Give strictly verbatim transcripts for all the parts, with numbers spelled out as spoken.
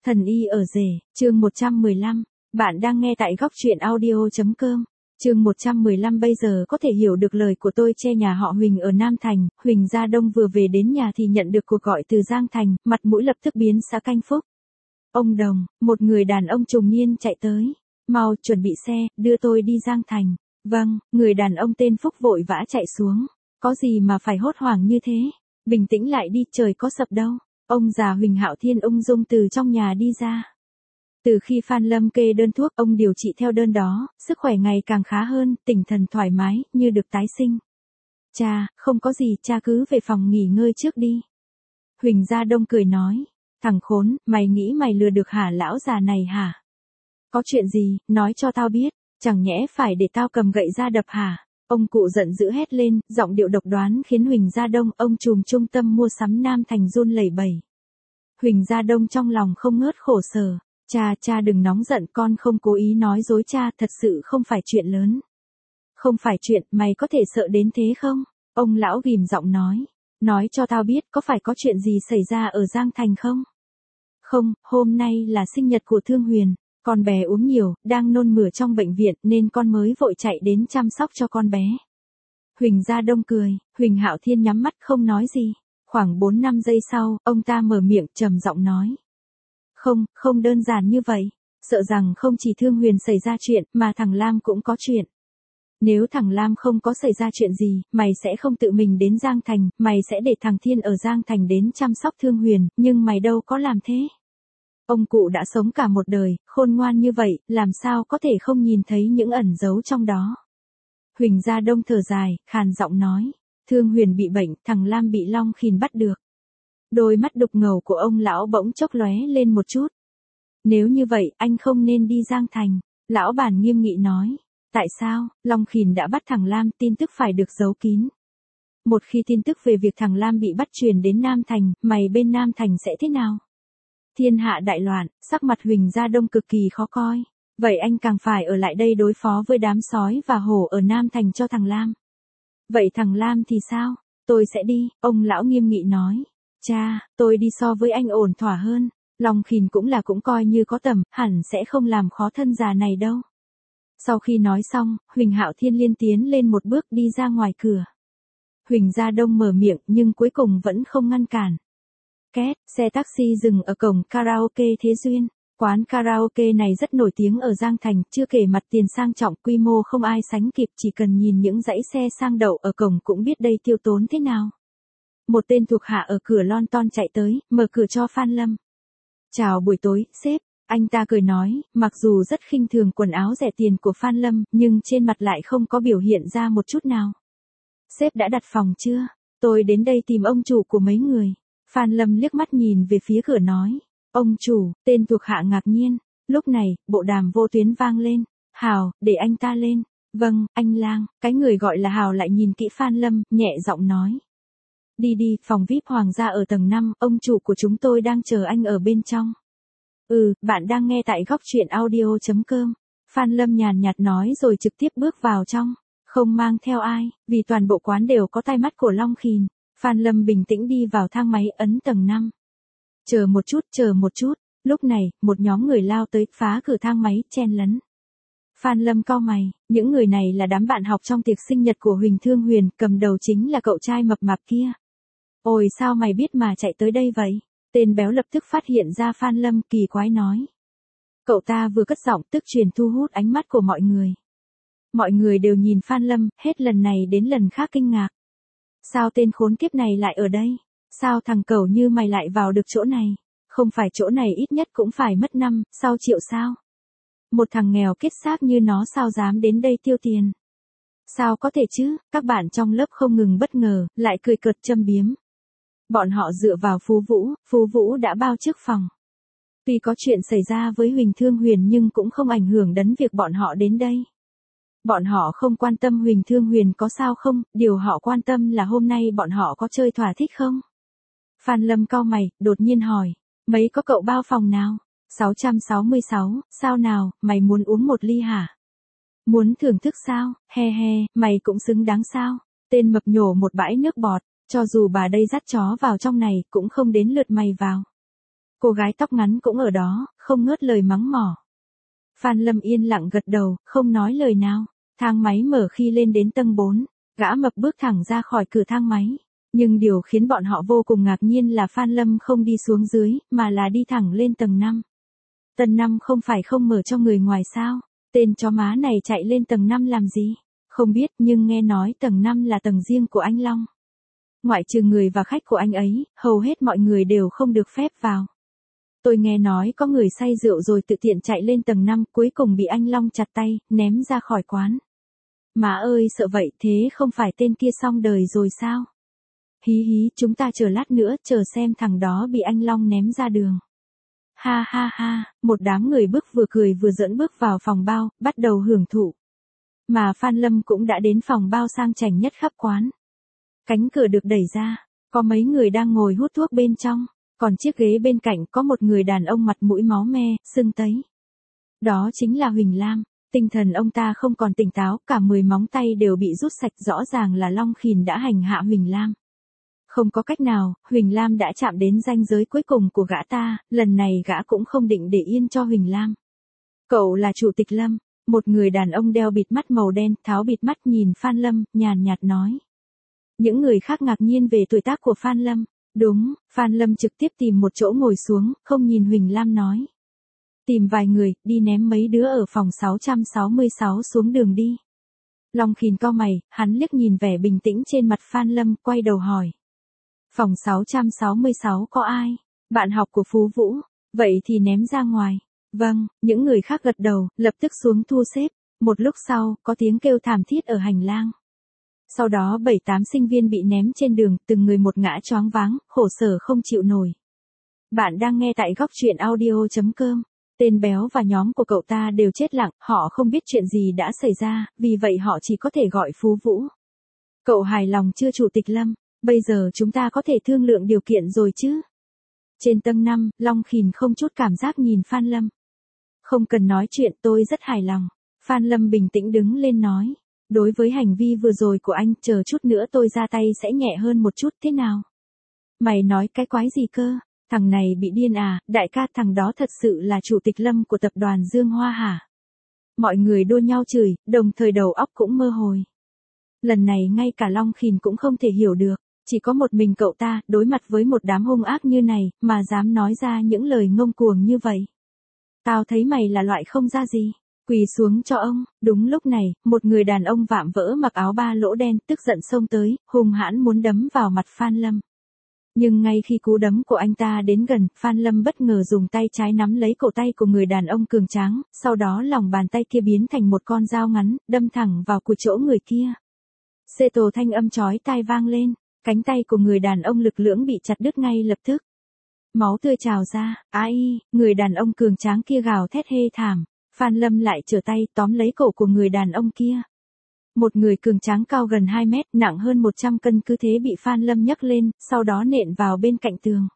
Thần y ở rể, chương một trăm mười lăm. Bạn đang nghe tại góc truyện audio chấm com. Chương một trăm mười lăm bây giờ có thể hiểu được lời của tôi che nhà họ Huỳnh ở Nam Thành. Huỳnh Gia Đông vừa về đến nhà thì nhận được cuộc gọi từ Giang Thành, mặt mũi lập tức biến xã canh phúc. Ông Đồng, một người đàn ông trùng niên chạy tới. Mau chuẩn bị xe, đưa tôi đi Giang Thành. Vâng, người đàn ông tên Phúc vội vã chạy xuống. Có gì mà phải hốt hoảng như thế? Bình tĩnh lại đi, trời có sập đâu. Ông già Huỳnh Hạo Thiên ung dung từ trong nhà đi ra. Từ khi Phan Lâm kê đơn thuốc, ông điều trị theo đơn đó, sức khỏe ngày càng khá hơn, tinh thần thoải mái, như được tái sinh. Cha, không có gì, cha cứ về phòng nghỉ ngơi trước đi. Huỳnh Gia Đông cười nói, thằng khốn, mày nghĩ mày lừa được hả lão già này hả? Có chuyện gì, nói cho tao biết, chẳng nhẽ phải để tao cầm gậy ra đập hả? Ông cụ giận dữ hét lên, giọng điệu độc đoán khiến Huỳnh Gia Đông, ông trùm trung tâm mua sắm Nam Thành run lẩy bẩy. Huỳnh Gia Đông trong lòng không ngớt khổ sở. Cha, cha đừng nóng giận, con không cố ý nói dối cha, thật sự không phải chuyện lớn. Không phải chuyện, mày có thể sợ đến thế không? Ông lão ghim giọng nói. Nói cho tao biết, có phải có chuyện gì xảy ra ở Giang Thành không? Không, hôm nay là sinh nhật của Thương Huyền. Con bé uống nhiều, đang nôn mửa trong bệnh viện nên con mới vội chạy đến chăm sóc cho con bé. Huỳnh Gia Đông cười, Huỳnh Hạo Thiên nhắm mắt không nói gì. Khoảng bốn năm giây sau, ông ta mở miệng trầm giọng nói. Không, không đơn giản như vậy. Sợ rằng không chỉ Thương Huyền xảy ra chuyện mà thằng Lam cũng có chuyện. Nếu thằng Lam không có xảy ra chuyện gì, mày sẽ không tự mình đến Giang Thành, mày sẽ để thằng Thiên ở Giang Thành đến chăm sóc Thương Huyền, nhưng mày đâu có làm thế. Ông cụ đã sống cả một đời, khôn ngoan như vậy, làm sao có thể không nhìn thấy những ẩn giấu trong đó. Huỳnh Gia Đông thở dài, khàn giọng nói. Thương Huyền bị bệnh, thằng Lam bị Long Khìn bắt được. Đôi mắt đục ngầu của ông lão bỗng chốc lóe lên một chút. Nếu như vậy, anh không nên đi Giang Thành. Lão bản nghiêm nghị nói. Tại sao? Long Khìn đã bắt thằng Lam, tin tức phải được giấu kín. Một khi tin tức về việc thằng Lam bị bắt truyền đến Nam Thành, mày bên Nam Thành sẽ thế nào? Thiên hạ đại loạn, sắc mặt Huỳnh Gia Đông cực kỳ khó coi. Vậy anh càng phải ở lại đây đối phó với đám sói và hổ ở Nam Thành cho thằng Lam. Vậy thằng Lam thì sao? Tôi sẽ đi, ông lão nghiêm nghị nói. Cha, tôi đi so với anh ổn thỏa hơn. Long Khìn cũng là cũng coi như có tầm, hẳn sẽ không làm khó thân già này đâu. Sau khi nói xong, Huỳnh Hạo Thiên liên tiến lên một bước đi ra ngoài cửa. Huỳnh Gia Đông mở miệng nhưng cuối cùng vẫn không ngăn cản. Két, xe taxi dừng ở cổng karaoke Thế Duyên. Quán karaoke này rất nổi tiếng ở Giang Thành, chưa kể mặt tiền sang trọng, quy mô không ai sánh kịp, chỉ cần nhìn những dãy xe sang đậu ở cổng cũng biết đây tiêu tốn thế nào. Một tên thuộc hạ ở cửa lon ton chạy tới, mở cửa cho Phan Lâm. Chào buổi tối, sếp. Anh ta cười nói, mặc dù rất khinh thường quần áo rẻ tiền của Phan Lâm, nhưng trên mặt lại không có biểu hiện ra một chút nào. Sếp đã đặt phòng chưa? Tôi đến đây tìm ông chủ của mấy người. Phan Lâm liếc mắt nhìn về phía cửa nói. Ông chủ, tên thuộc hạ ngạc nhiên. Lúc này, bộ đàm vô tuyến vang lên. Hào, để anh ta lên. Vâng, anh Lang. Cái người gọi là Hào lại nhìn kỹ Phan Lâm, nhẹ giọng nói. Đi đi, phòng vi ai pi Hoàng gia ở tầng năm, ông chủ của chúng tôi đang chờ anh ở bên trong. Ừ, bạn đang nghe tại góc truyện audio chấm com. Phan Lâm nhàn nhạt nói rồi trực tiếp bước vào trong. Không mang theo ai, vì toàn bộ quán đều có tai mắt của Long Khìn. Phan Lâm bình tĩnh đi vào thang máy ấn tầng năm. Chờ một chút, chờ một chút. Lúc này, một nhóm người lao tới, phá cửa thang máy, chen lấn. Phan Lâm cau mày, những người này là đám bạn học trong tiệc sinh nhật của Huỳnh Thương Huyền, cầm đầu chính là cậu trai mập mạp kia. Ôi sao mày biết mà chạy tới đây vậy? Tên béo lập tức phát hiện ra Phan Lâm, kỳ quái nói. Cậu ta vừa cất giọng tức truyền thu hút ánh mắt của mọi người. Mọi người đều nhìn Phan Lâm, hết lần này đến lần khác kinh ngạc. Sao tên khốn kiếp này lại ở đây? Sao thằng cẩu như mày lại vào được chỗ này? Không phải chỗ này ít nhất cũng phải mất năm, sáu triệu sao? Một thằng nghèo kết xác như nó sao dám đến đây tiêu tiền? Sao có thể chứ? Các bạn trong lớp không ngừng bất ngờ, lại cười cợt châm biếm. Bọn họ dựa vào Phú Vũ, Phú Vũ đã bao trước phòng. Tuy có chuyện xảy ra với Huỳnh Thương Huyền nhưng cũng không ảnh hưởng đến việc bọn họ đến đây. Bọn họ không quan tâm Huỳnh Thương Huyền có sao không, điều họ quan tâm là hôm nay bọn họ có chơi thỏa thích không? Phan Lâm cau mày, đột nhiên hỏi, mấy có cậu bao phòng nào? sáu trăm sáu mươi sáu, sao nào, mày muốn uống một ly hả? Muốn thưởng thức sao, he he, mày cũng xứng đáng sao? Tên mập nhổ một bãi nước bọt, cho dù bà đây dắt chó vào trong này cũng không đến lượt mày vào. Cô gái tóc ngắn cũng ở đó, không ngớt lời mắng mỏ. Phan Lâm yên lặng gật đầu, không nói lời nào. Thang máy mở khi lên đến tầng bốn, gã mập bước thẳng ra khỏi cửa thang máy. Nhưng điều khiến bọn họ vô cùng ngạc nhiên là Phan Lâm không đi xuống dưới, mà là đi thẳng lên tầng năm. Tầng năm không phải không mở cho người ngoài sao? Tên chó má này chạy lên tầng năm làm gì? Không biết, nhưng nghe nói tầng năm là tầng riêng của anh Long. Ngoại trừ người và khách của anh ấy, hầu hết mọi người đều không được phép vào. Tôi nghe nói có người say rượu rồi tự tiện chạy lên tầng năm, cuối cùng bị anh Long chặt tay, ném ra khỏi quán. Má ơi, sợ vậy, thế không phải tên kia xong đời rồi sao? Hí hí, chúng ta chờ lát nữa, chờ xem thằng đó bị anh Long ném ra đường. Ha ha ha, một đám người bước vừa cười vừa giỡn bước vào phòng bao, bắt đầu hưởng thụ. Mà Phan Lâm cũng đã đến phòng bao sang chảnh nhất khắp quán. Cánh cửa được đẩy ra, có mấy người đang ngồi hút thuốc bên trong, còn chiếc ghế bên cạnh có một người đàn ông mặt mũi máu me, sưng tấy. Đó chính là Huỳnh Lam, tinh thần ông ta không còn tỉnh táo, cả mười móng tay đều bị rút sạch, rõ ràng là Long Khìn đã hành hạ Huỳnh Lam. Không có cách nào, Huỳnh Lam đã chạm đến ranh giới cuối cùng của gã ta, lần này gã cũng không định để yên cho Huỳnh Lam. Cậu là chủ tịch Lâm, một người đàn ông đeo bịt mắt màu đen, tháo bịt mắt nhìn Phan Lâm, nhàn nhạt nói. Những người khác ngạc nhiên về tuổi tác của Phan Lâm. Đúng, Phan Lâm trực tiếp tìm một chỗ ngồi xuống, không nhìn Huỳnh Lam nói. Tìm vài người, đi ném mấy đứa ở phòng sáu trăm sáu mươi sáu xuống đường đi. Long Khìn cau mày, hắn liếc nhìn vẻ bình tĩnh trên mặt Phan Lâm, quay đầu hỏi. Phòng sáu trăm sáu mươi sáu có ai? Bạn học của Phú Vũ. Vậy thì ném ra ngoài. Vâng, những người khác gật đầu, lập tức xuống thu xếp. Một lúc sau, có tiếng kêu thảm thiết ở hành lang. Sau đó bảy tám sinh viên bị ném trên đường, từng người một ngã choáng váng, khổ sở không chịu nổi. Bạn đang nghe tại góc truyện audio chấm com. Tên béo và nhóm của cậu ta đều chết lặng, họ không biết chuyện gì đã xảy ra, vì vậy họ chỉ có thể gọi Phú Vũ. Cậu hài lòng chưa Chủ tịch Lâm? Bây giờ chúng ta có thể thương lượng điều kiện rồi chứ? Trên tầng năm, Long Khìn không chút cảm giác nhìn Phan Lâm. Không cần nói chuyện, tôi rất hài lòng. Phan Lâm bình tĩnh đứng lên nói. Đối với hành vi vừa rồi của anh, chờ chút nữa tôi ra tay sẽ nhẹ hơn một chút, thế nào? Mày nói cái quái gì cơ? Thằng này bị điên à, đại ca, thằng đó thật sự là chủ tịch Lâm của tập đoàn Dương Hoa hả? Mọi người đua nhau chửi, đồng thời đầu óc cũng mơ hồi. Lần này ngay cả Long Khìn cũng không thể hiểu được, chỉ có một mình cậu ta, đối mặt với một đám hung ác như này, mà dám nói ra những lời ngông cuồng như vậy. Tao thấy mày là loại không ra gì. Quỳ xuống cho ông. Đúng lúc này, một người đàn ông vạm vỡ mặc áo ba lỗ đen tức giận xông tới, hung hãn muốn đấm vào mặt Phan Lâm. Nhưng ngay khi cú đấm của anh ta đến gần, Phan Lâm bất ngờ dùng tay trái nắm lấy cổ tay của người đàn ông cường tráng, sau đó lòng bàn tay kia biến thành một con dao ngắn, đâm thẳng vào cùi chỗ người kia. Xê tổ thanh âm chói tai vang lên, cánh tay của người đàn ông lực lưỡng bị chặt đứt ngay lập tức. Máu tươi trào ra, ai, người đàn ông cường tráng kia gào thét hê thảm. Phan Lâm lại trở tay tóm lấy cổ của người đàn ông kia. Một người cường tráng cao gần hai mét, nặng hơn một trăm cân cứ thế bị Phan Lâm nhấc lên, sau đó nện vào bên cạnh tường.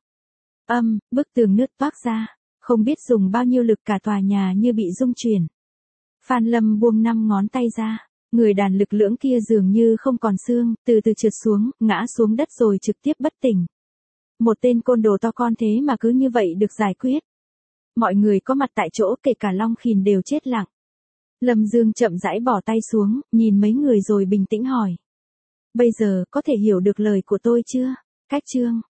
Âm, bức tường nứt toác ra, không biết dùng bao nhiêu lực cả tòa nhà như bị rung chuyển. Phan Lâm buông năm ngón tay ra, người đàn lực lưỡng kia dường như không còn xương, từ từ trượt xuống, ngã xuống đất rồi trực tiếp bất tỉnh. Một tên côn đồ to con thế mà cứ như vậy được giải quyết. Mọi người có mặt tại chỗ kể cả Long Khìn đều chết lặng. Lâm Dương chậm rãi bỏ tay xuống, nhìn mấy người rồi bình tĩnh hỏi. Bây giờ có thể hiểu được lời của tôi chưa? Cách chương.